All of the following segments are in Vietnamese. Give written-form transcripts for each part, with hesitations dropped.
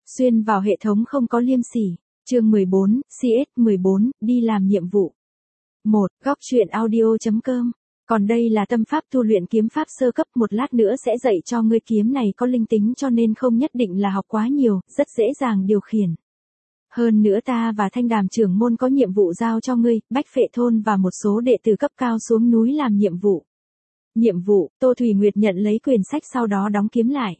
Xuyên vào hệ thống không có liêm sỉ. Chương 14, CS14, đi làm nhiệm vụ. 1. Góc truyện audio.com. Còn đây là tâm pháp tu luyện kiếm pháp sơ cấp, một lát nữa sẽ dạy cho ngươi. Kiếm này có linh tính cho nên không nhất định là học quá nhiều, rất dễ dàng điều khiển. Hơn nữa ta và Thanh Đàm trưởng môn có nhiệm vụ giao cho ngươi, Bách Phệ Thôn và một số đệ tử cấp cao xuống núi làm nhiệm vụ. Nhiệm vụ, Tô Thủy Nguyệt nhận lấy quyển sách sau đó đóng kiếm lại.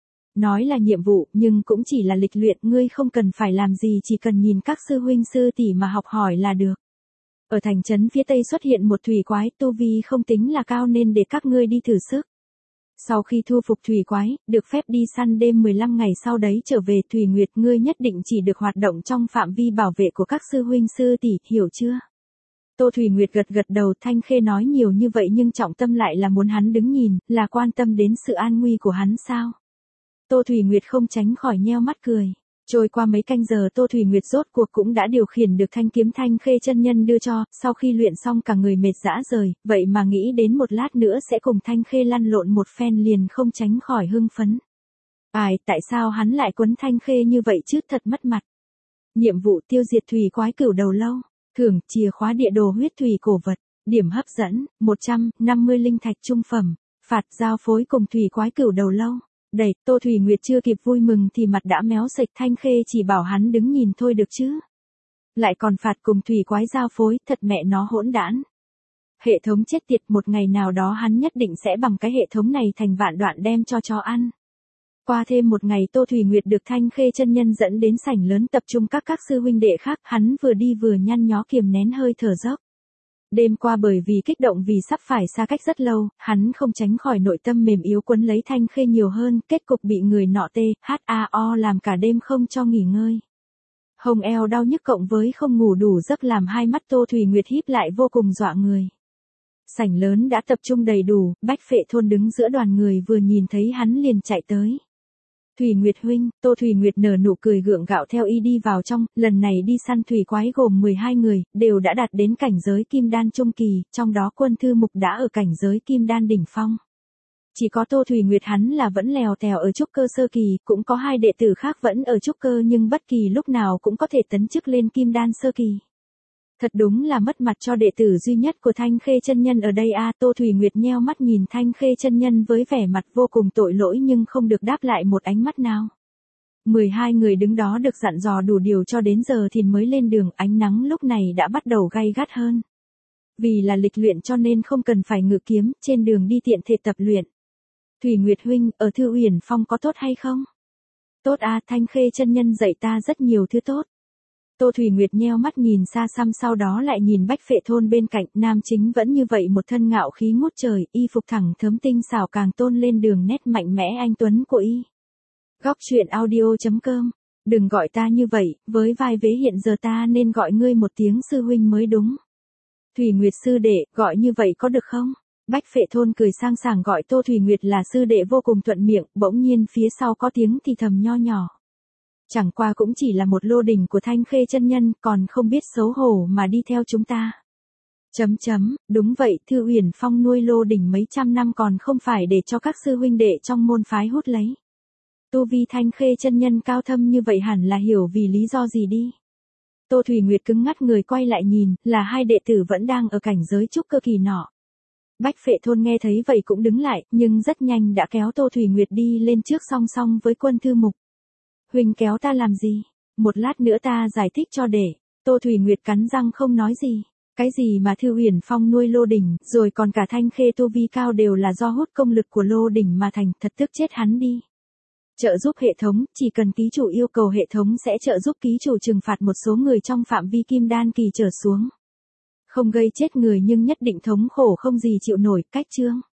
Nói là nhiệm vụ, nhưng cũng chỉ là lịch luyện, ngươi không cần phải làm gì, chỉ cần nhìn các sư huynh sư tỷ mà học hỏi là được. Ở thành trấn phía tây xuất hiện một thủy quái, tu vi không tính là cao nên để các ngươi đi thử sức. Sau khi thu phục thủy quái, được phép đi săn đêm 15 ngày sau đấy trở về. Thủy Nguyệt, ngươi nhất định chỉ được hoạt động trong phạm vi bảo vệ của các sư huynh sư tỷ, hiểu chưa? Tô Thủy Nguyệt gật gật đầu. Thanh Khê nói nhiều như vậy nhưng trọng tâm lại là muốn hắn đứng nhìn, là quan tâm đến sự an nguy của hắn sao? Tô Thủy Nguyệt không tránh khỏi nheo mắt cười. Trôi qua mấy canh giờ, Tô Thủy Nguyệt rốt cuộc cũng đã điều khiển được thanh kiếm Thanh Khê chân nhân đưa cho. Sau khi luyện xong cả người mệt rã rời, vậy mà nghĩ đến một lát nữa sẽ cùng Thanh Khê lăn lộn một phen liền không tránh khỏi hưng phấn. Tại sao hắn lại quấn Thanh Khê như vậy chứ, thật mất mặt. Nhiệm vụ tiêu diệt thủy quái cửu đầu lâu. Thưởng chìa khóa địa đồ huyết thủy cổ vật. Điểm hấp dẫn 150 linh thạch trung phẩm. Phạt giao phối cùng thủy quái cửu đầu lâu. Đẩy, Tô Thủy Nguyệt chưa kịp vui mừng thì mặt đã méo sệch. Thanh Khê chỉ bảo hắn đứng nhìn thôi được chứ. Lại còn phạt cùng thủy quái giao phối, thật mẹ nó hỗn đản. Hệ thống chết tiệt, một ngày nào đó hắn nhất định sẽ bằng cái hệ thống này thành vạn đoạn đem cho chó ăn. Qua thêm một ngày, Tô Thủy Nguyệt được Thanh Khê chân nhân dẫn đến sảnh lớn tập trung các sư huynh đệ khác, hắn vừa đi vừa nhăn nhó kiềm nén hơi thở dốc. Đêm qua bởi vì kích động vì sắp phải xa cách rất lâu, hắn không tránh khỏi nội tâm mềm yếu quấn lấy Thanh Khê nhiều hơn, kết cục bị người nọ THAO làm cả đêm không cho nghỉ ngơi. Hông eo đau nhức cộng với không ngủ đủ giấc làm hai mắt Tô Thủy Nguyệt híp lại vô cùng dọa người. Sảnh lớn đã tập trung đầy đủ, Bách Phệ Thôn đứng giữa đoàn người vừa nhìn thấy hắn liền chạy tới. Thủy Nguyệt huynh, Tô Thủy Nguyệt nở nụ cười gượng gạo theo y đi vào trong. Lần này đi săn thủy quái gồm 12 người, đều đã đạt đến cảnh giới kim đan trung kỳ, trong đó Quân Thư Mục đã ở cảnh giới kim đan đỉnh phong. Chỉ có Tô Thủy Nguyệt hắn là vẫn lèo tèo ở trúc cơ sơ kỳ, cũng có hai đệ tử khác vẫn ở trúc cơ nhưng bất kỳ lúc nào cũng có thể tấn chức lên kim đan sơ kỳ. Thật đúng là mất mặt cho đệ tử duy nhất của Thanh Khê chân nhân ở đây a. Tô Thủy Nguyệt nheo mắt nhìn Thanh Khê chân nhân với vẻ mặt vô cùng tội lỗi nhưng không được đáp lại một ánh mắt nào. 12 người đứng đó được dặn dò đủ điều cho đến giờ thì mới lên đường, ánh nắng lúc này đã bắt đầu gay gắt hơn. Vì là lịch luyện cho nên không cần phải ngự kiếm, trên đường đi tiện thể tập luyện. Thủy Nguyệt huynh, ở Thư Uyển Phong có tốt hay không? Tốt a, Thanh Khê chân nhân dạy ta rất nhiều thứ tốt. Tô Thủy Nguyệt nheo mắt nhìn xa xăm sau đó lại nhìn Bách Phệ Thôn bên cạnh, nam chính vẫn như vậy một thân ngạo khí ngút trời, y phục thẳng thớm tinh xảo càng tôn lên đường nét mạnh mẽ anh tuấn của y. Góc truyện audio.com. Đừng gọi ta như vậy, với vai vế hiện giờ ta nên gọi ngươi một tiếng sư huynh mới đúng. Thủy Nguyệt sư đệ, gọi như vậy có được không? Bách Phệ Thôn cười sang sảng gọi Tô Thủy Nguyệt là sư đệ vô cùng thuận miệng, bỗng nhiên phía sau có tiếng thì thầm nho nhỏ. Chẳng qua cũng chỉ là một lô đỉnh của Thanh Khê chân nhân, còn không biết xấu hổ mà đi theo chúng ta. Đúng vậy, Thư Uyển Phong nuôi lô đỉnh mấy trăm năm còn không phải để cho các sư huynh đệ trong môn phái hút lấy. Tu vi Thanh Khê chân nhân cao thâm như vậy hẳn là hiểu vì lý do gì đi. Tô Thủy Nguyệt cứng ngắt người quay lại nhìn, là hai đệ tử vẫn đang ở cảnh giới trúc cơ kỳ nọ. Bách Phệ Thôn nghe thấy vậy cũng đứng lại, nhưng rất nhanh đã kéo Tô Thủy Nguyệt đi lên trước song song với Quân Thư Mục. Huynh kéo ta làm gì? Một lát nữa ta giải thích cho để. Tô Thủy Nguyệt cắn răng không nói gì. Cái gì mà Thư Uyển Phong nuôi lô đỉnh, rồi còn cả Thanh Khê tu vi cao đều là do hút công lực của lô đỉnh mà thành, thật tức chết hắn đi. Trợ giúp hệ thống, chỉ cần ký chủ yêu cầu hệ thống sẽ trợ giúp ký chủ trừng phạt một số người trong phạm vi kim đan kỳ trở xuống. Không gây chết người nhưng nhất định thống khổ không gì chịu nổi, cách chương.